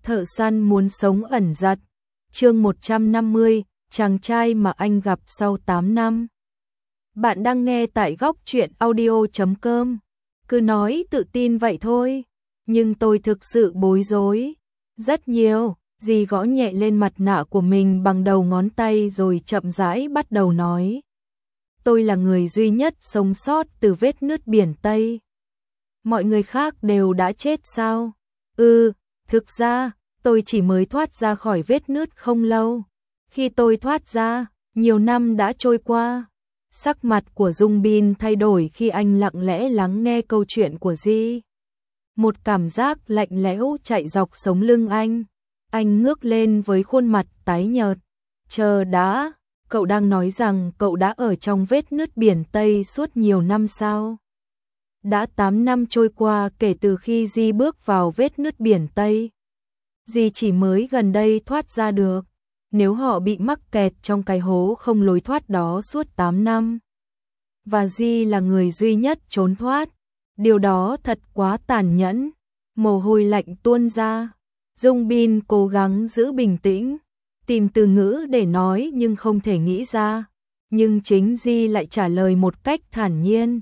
Thợ săn muốn sống ẩn giật. Chương 150, chàng trai mà anh gặp sau 8 năm. Bạn đang nghe tại góc truyện audio.com. Cứ nói tự tin vậy thôi, nhưng tôi thực sự bối rối. Rất nhiều. Dì gõ nhẹ lên mặt nạ của mình bằng đầu ngón tay rồi chậm rãi bắt đầu nói. Tôi là người duy nhất sống sót từ vết nứt biển Tây. Mọi người khác đều đã chết sao? Thực ra, tôi chỉ mới thoát ra khỏi vết nứt không lâu. Khi tôi thoát ra, nhiều năm đã trôi qua. Sắc mặt của Dung Bin thay đổi khi anh lặng lẽ lắng nghe câu chuyện của Di. Một cảm giác lạnh lẽo chạy dọc sống lưng anh. Anh ngước lên với khuôn mặt tái nhợt. Chờ đã, cậu đang nói rằng cậu đã ở trong vết nứt biển Tây suốt nhiều năm sao? Đã 8 năm trôi qua kể từ khi Di bước vào vết nứt biển Tây. Di chỉ mới gần đây thoát ra được. Nếu họ bị mắc kẹt trong cái hố không lối thoát đó suốt 8 năm. Và Di là người duy nhất trốn thoát. Điều đó thật quá tàn nhẫn. Mồ hôi lạnh tuôn ra. Dung Bin cố gắng giữ bình tĩnh, tìm từ ngữ để nói nhưng không thể nghĩ ra. Nhưng chính Di lại trả lời một cách thản nhiên.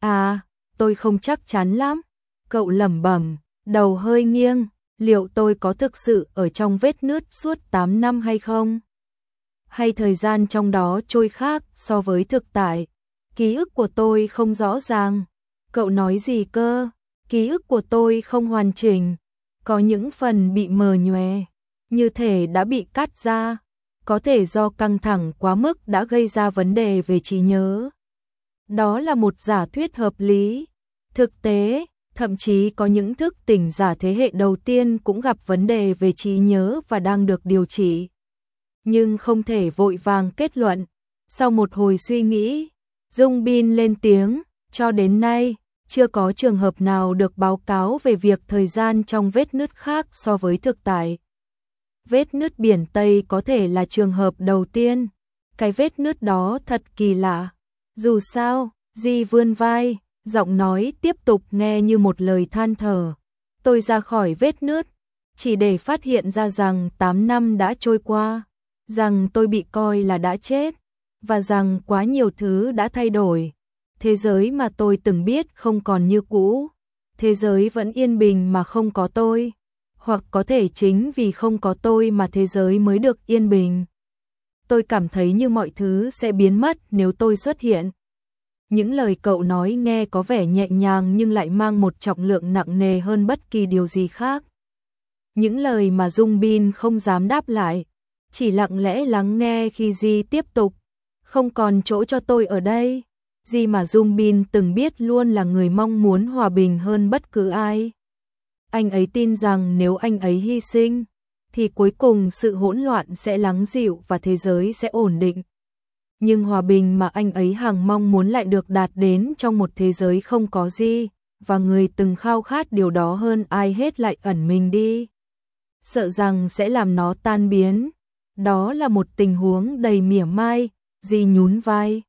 Tôi không chắc chắn lắm. Cậu lẩm bẩm, đầu hơi nghiêng. Liệu tôi có thực sự ở trong vết nứt suốt 8 năm hay không? Hay thời gian trong đó trôi khác so với thực tại? Ký ức của tôi không rõ ràng. Cậu nói gì cơ? Ký ức của tôi không hoàn chỉnh. Có những phần bị mờ nhòe, như thể đã bị cắt ra. Có thể do căng thẳng quá mức đã gây ra vấn đề về trí nhớ. Đó là một giả thuyết hợp lý. Thực tế, thậm chí có những thức tỉnh giả thế hệ đầu tiên cũng gặp vấn đề về trí nhớ và đang được điều trị. Nhưng không thể vội vàng kết luận. Sau một hồi suy nghĩ, Dung Bin lên tiếng, cho đến nay, chưa có trường hợp nào được báo cáo về việc thời gian trong vết nứt khác so với thực tại. Vết nứt biển Tây có thể là trường hợp đầu tiên. Cái vết nứt đó thật kỳ lạ. Dù sao, Di vươn vai, giọng nói tiếp tục nghe như một lời than thở. Tôi ra khỏi vết nứt, chỉ để phát hiện ra rằng 8 năm đã trôi qua, rằng tôi bị coi là đã chết, và rằng quá nhiều thứ đã thay đổi. Thế giới mà tôi từng biết không còn như cũ. Thế giới vẫn yên bình mà không có tôi. Hoặc có thể chính vì không có tôi mà thế giới mới được yên bình. Tôi cảm thấy như mọi thứ sẽ biến mất nếu tôi xuất hiện. Những lời cậu nói nghe có vẻ nhẹ nhàng nhưng lại mang một trọng lượng nặng nề hơn bất kỳ điều gì khác. Những lời mà Dung Bin không dám đáp lại, chỉ lặng lẽ lắng nghe khi Di tiếp tục. Không còn chỗ cho tôi ở đây. Di mà Dung Bin từng biết luôn là người mong muốn hòa bình hơn bất cứ ai. Anh ấy tin rằng nếu anh ấy hy sinh, thì cuối cùng sự hỗn loạn sẽ lắng dịu và thế giới sẽ ổn định. Nhưng hòa bình mà anh ấy hằng mong muốn lại được đạt đến trong một thế giới không có Di, và người từng khao khát điều đó hơn ai hết lại ẩn mình đi. Sợ rằng sẽ làm nó tan biến. Đó là một tình huống đầy mỉa mai. Di nhún vai.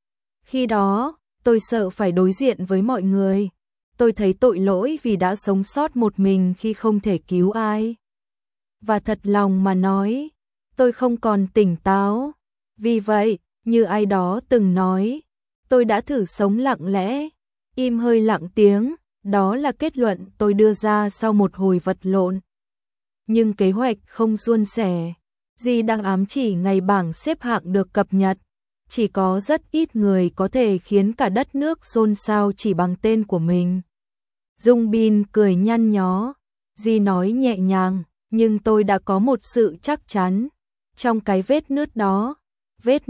Khi đó, tôi sợ phải đối diện với mọi người. Tôi thấy tội lỗi vì đã sống sót một mình khi không thể cứu ai. Và thật lòng mà nói, tôi không còn tỉnh táo. Vì vậy, như ai đó từng nói, tôi đã thử sống lặng lẽ, im hơi lặng tiếng. Đó là kết luận tôi đưa ra sau một hồi vật lộn. Nhưng kế hoạch không suôn sẻ. Di đang ám chỉ ngày bảng xếp hạng được cập nhật. Chỉ có rất ít người có thể khiến cả đất nước xôn xao chỉ bằng tên của mình. Dung Bin cười nhăn nhó. Di nói nhẹ nhàng, nhưng tôi đã có một sự chắc chắn. Trong cái vết nứt đó, vết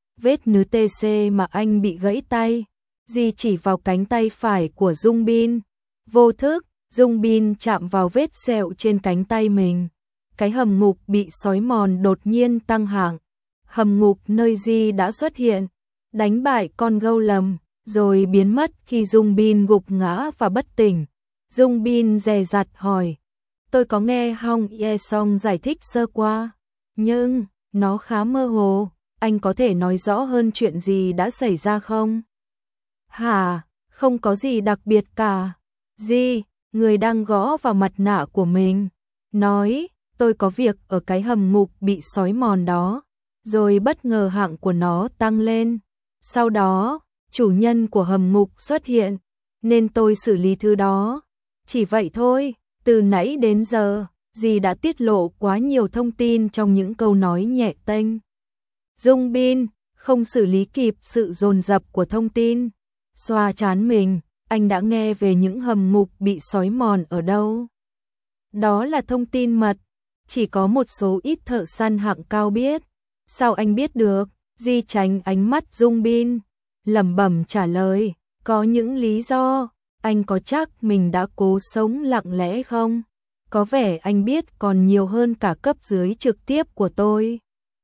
nứt TC mà anh bị gãy tay. Di chỉ vào cánh tay phải của Dung Bin. Vô thức, Dung Bin chạm vào vết sẹo trên cánh tay mình. Cái hầm ngục bị xói mòn đột nhiên tăng hạng. Hầm ngục nơi Di đã xuất hiện, đánh bại con gâu lầm, rồi biến mất khi Dung Bin gục ngã và bất tỉnh. Dung Bin dè dặt hỏi, tôi có nghe Hong Ye Song giải thích sơ qua, nhưng nó khá mơ hồ, anh có thể nói rõ hơn chuyện gì đã xảy ra không? Hả, không có gì đặc biệt cả. Di, người đang gõ vào mặt nạ của mình, nói, tôi có việc ở cái hầm ngục bị xói mòn đó, rồi bất ngờ hạng của nó tăng lên. Sau đó, chủ nhân của hầm ngục xuất hiện, nên tôi xử lý thứ đó. Chỉ vậy thôi, từ nãy đến giờ, dì đã tiết lộ quá nhiều thông tin trong những câu nói nhẹ tênh. Dung Bin không xử lý kịp sự dồn dập của thông tin. Xoa trán mình, anh đã nghe về những hầm ngục bị xói mòn ở đâu. Đó là thông tin mật, chỉ có một số ít thợ săn hạng cao biết. Sao anh biết được? Di tránh ánh mắt Dung Bin, lẩm bẩm trả lời, có những lý do. Anh có chắc mình đã cố sống lặng lẽ không? Có vẻ anh biết còn nhiều hơn cả cấp dưới trực tiếp của tôi.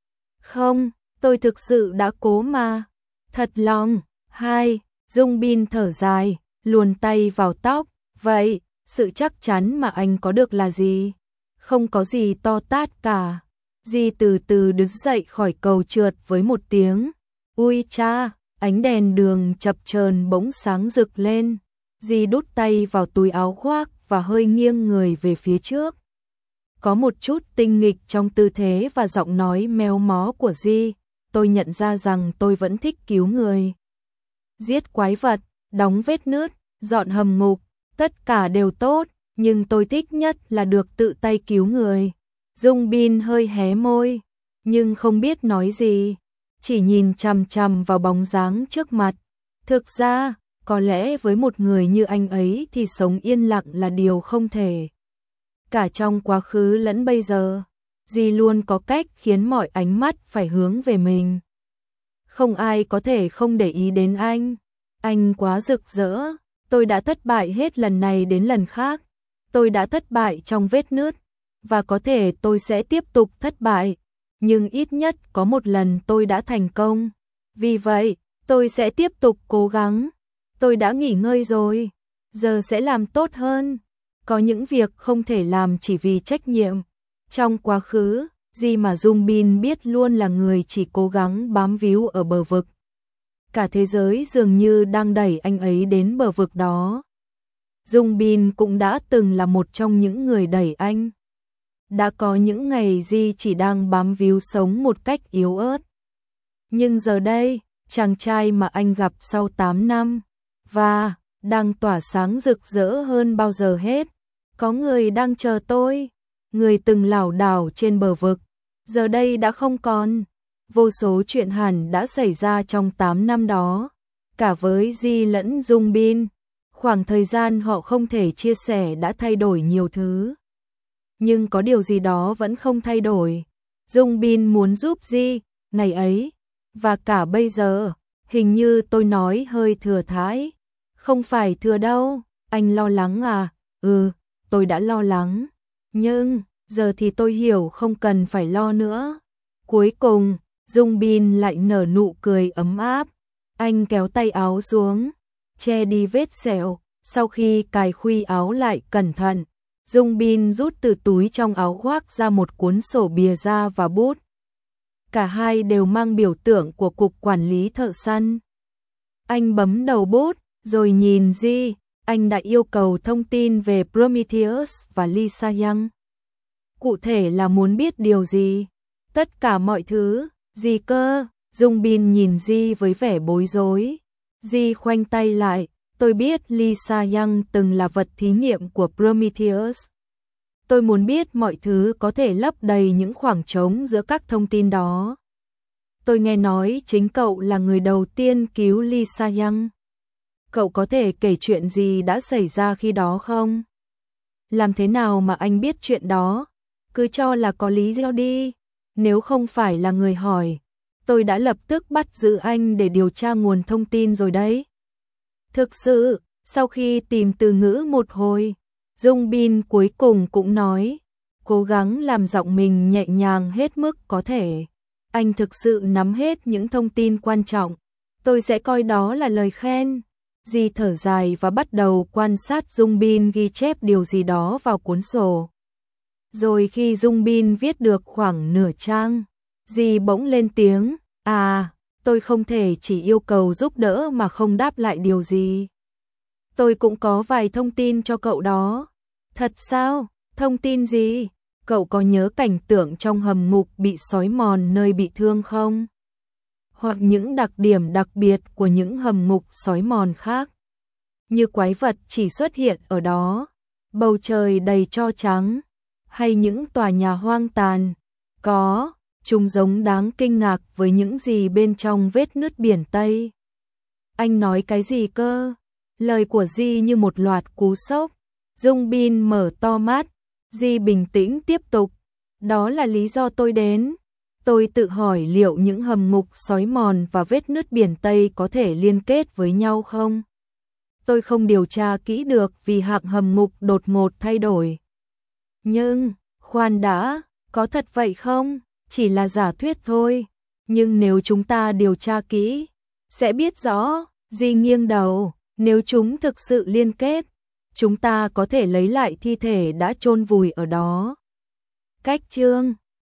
Không, tôi thực sự đã cố mà. Thật lòng. Hai, Dung Bin thở dài, luồn tay vào tóc. Vậy, sự chắc chắn mà anh có được là gì? Không có gì to tát cả. Di từ từ đứng dậy khỏi cầu trượt với một tiếng. Ui cha, ánh đèn đường chập chờn bỗng sáng rực lên. Di đút tay vào túi áo khoác và hơi nghiêng người về phía trước. Có một chút tinh nghịch trong tư thế và giọng nói méo mó của Di. Tôi nhận ra rằng tôi vẫn thích cứu người. Giết quái vật, đóng vết nứt, dọn hầm ngục, tất cả đều tốt, nhưng tôi thích nhất là được tự tay cứu người. Dung Bin hơi hé môi, nhưng không biết nói gì, chỉ nhìn chằm chằm vào bóng dáng trước mặt. Thực ra, có lẽ với một người như anh ấy thì sống yên lặng là điều không thể. Cả trong quá khứ lẫn bây giờ, Di luôn có cách khiến mọi ánh mắt phải hướng về mình. Không ai có thể không để ý đến anh. Anh quá rực rỡ, tôi đã thất bại hết lần này đến lần khác. Tôi đã thất bại trong vết nứt, và có thể tôi sẽ tiếp tục thất bại. Nhưng ít nhất có một lần tôi đã thành công. Vì vậy, tôi sẽ tiếp tục cố gắng. Tôi đã nghỉ ngơi rồi, giờ sẽ làm tốt hơn. Có những việc không thể làm chỉ vì trách nhiệm. Trong quá khứ, Di mà Dung Bin biết luôn là người chỉ cố gắng bám víu ở bờ vực. Cả thế giới dường như đang đẩy anh ấy đến bờ vực đó. Dung Bin cũng đã từng là một trong những người đẩy anh. Đã có những ngày Di chỉ đang bám víu sống một cách yếu ớt. Nhưng giờ đây, chàng trai mà anh gặp sau 8 năm, và đang tỏa sáng rực rỡ hơn bao giờ hết. Có người đang chờ tôi. Người từng lảo đảo trên bờ vực, giờ đây đã không còn. Vô số chuyện hẳn đã xảy ra trong 8 năm đó, cả với Di lẫn Dung Bin. Khoảng thời gian họ không thể chia sẻ đã thay đổi nhiều thứ. Nhưng có điều gì đó vẫn không thay đổi. Dung Bin muốn giúp Di, ngày ấy, và cả bây giờ. Hình như tôi nói hơi thừa thãi. Không phải thừa đâu, anh lo lắng à? Ừ, tôi đã lo lắng. Nhưng, giờ thì tôi hiểu không cần phải lo nữa. Cuối cùng, Dung Bin lại nở nụ cười ấm áp. Anh kéo tay áo xuống, che đi vết sẹo. Sau khi cài khuy áo lại cẩn thận, Dung Bin rút từ túi trong áo khoác ra một cuốn sổ bìa da và bút. Cả hai đều mang biểu tượng của Cục Quản lý Thợ săn. Anh bấm đầu bút, rồi nhìn Di. Anh đã yêu cầu thông tin về Prometheus và Lisa Young. Cụ thể là muốn biết điều gì? Tất cả mọi thứ. Gì cơ? Dung Bin nhìn Di với vẻ bối rối. Di khoanh tay lại. Tôi biết Lisa Young từng là vật thí nghiệm của Prometheus. Tôi muốn biết mọi thứ có thể lấp đầy những khoảng trống giữa các thông tin đó. Tôi nghe nói chính cậu là người đầu tiên cứu Lisa Young. Cậu có thể kể chuyện gì đã xảy ra khi đó không? Làm thế nào mà anh biết chuyện đó? Cứ cho là có lý do đi. Nếu không phải là người hỏi, tôi đã lập tức bắt giữ anh để điều tra nguồn thông tin rồi đấy. Thực sự, sau khi tìm từ ngữ một hồi, Dung Bin cuối cùng cũng nói, cố gắng làm giọng mình nhẹ nhàng hết mức có thể. Anh thực sự nắm hết những thông tin quan trọng. Tôi sẽ coi đó là lời khen. Di thở dài và bắt đầu quan sát Dung Bin ghi chép điều gì đó vào cuốn sổ. Rồi khi Dung Bin viết được khoảng nửa trang, Di bỗng lên tiếng, tôi không thể chỉ yêu cầu giúp đỡ mà không đáp lại điều gì. Tôi cũng có vài thông tin cho cậu đó. Thật sao? Thông tin gì? Cậu có nhớ cảnh tượng trong hầm ngục bị xói mòn nơi bị thương không? Hoặc những đặc điểm đặc biệt của những hầm ngục xói mòn khác? Như quái vật chỉ xuất hiện ở đó, bầu trời đầy tro trắng, hay những tòa nhà hoang tàn? Có, chúng giống đáng kinh ngạc với những gì bên trong vết nứt biển Tây. Anh nói cái gì cơ? Lời của Di như một loạt cú sốc. Dung Bin mở to mắt. Di bình tĩnh tiếp tục. Đó là lý do tôi đến. Tôi tự hỏi liệu những hầm ngục xói mòn và vết nứt biển Tây có thể liên kết với nhau không? Tôi không điều tra kỹ được vì hạng hầm ngục đột ngột thay đổi. Nhưng, khoan đã, có thật vậy không? Chỉ là giả thuyết thôi. Nhưng nếu chúng ta điều tra kỹ, sẽ biết rõ. Di nghiêng đầu, nếu chúng thực sự liên kết, chúng ta có thể lấy lại thi thể đã chôn vùi ở đó. Cách chương